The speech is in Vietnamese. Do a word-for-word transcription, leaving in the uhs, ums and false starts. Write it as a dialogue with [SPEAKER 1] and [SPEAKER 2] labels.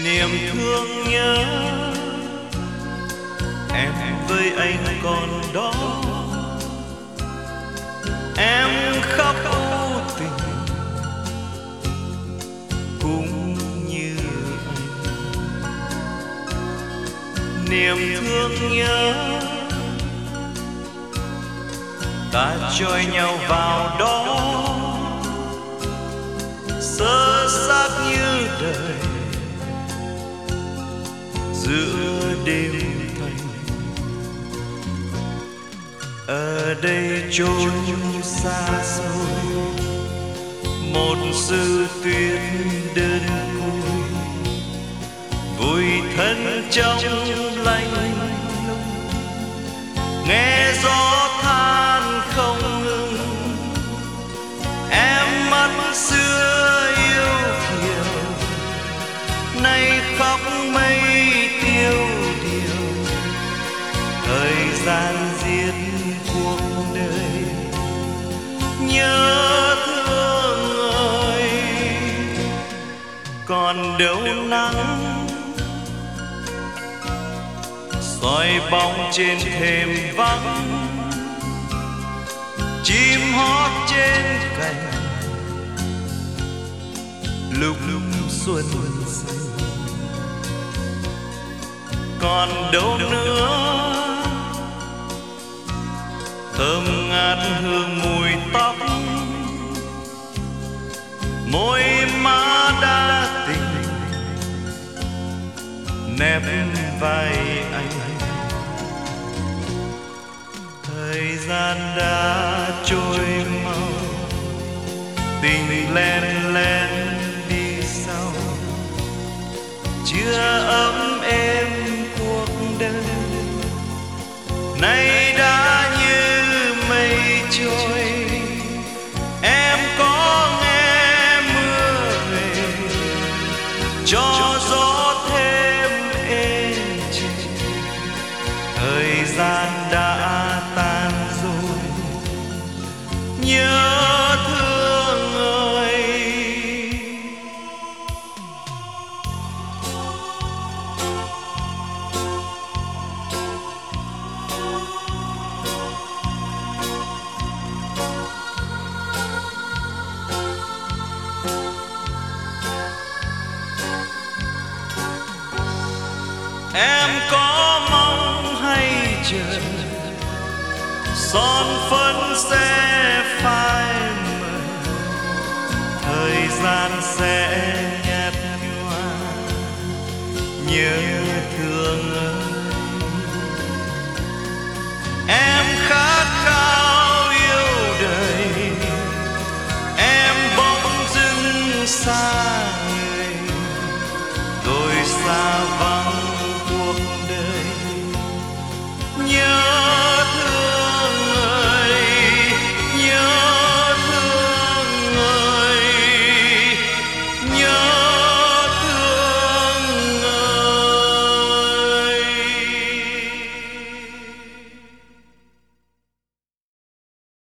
[SPEAKER 1] niềm thương nhớ em với anh còn đó. Em khóc vô tình cũng như anh. Niềm thương nhớ ta trôi nhau vào đó, sơ xác như đời giữa đêm thanh. Ở đây trôi xa xôi một sự tuyết đơn côi, vui thân trong lạnh lùng, nghe gió than không ngừng. Em mắt xưa yêu thiều, nay khóc mây tiêu điều. Thời gian giết cuộc đời, nhớ thương ơi còn đâu nắng soi bóng trên thềm vắng. Chim hót trên cành lúc lúc xuân xanh. Còn đâu nữa thơm ngát hương mùi tóc, môi má đã tình nép vai anh. Thời gian đã trôi mau, tình len len đi sau, chưa ấm êm cuộc đời nay đã như mây trôi. Em có nghe mưa về cho gió thêm êm chềm. Thời gian đã tan rồi, nhớ thương ơi. Em có mong hay chờ son phấn sẽ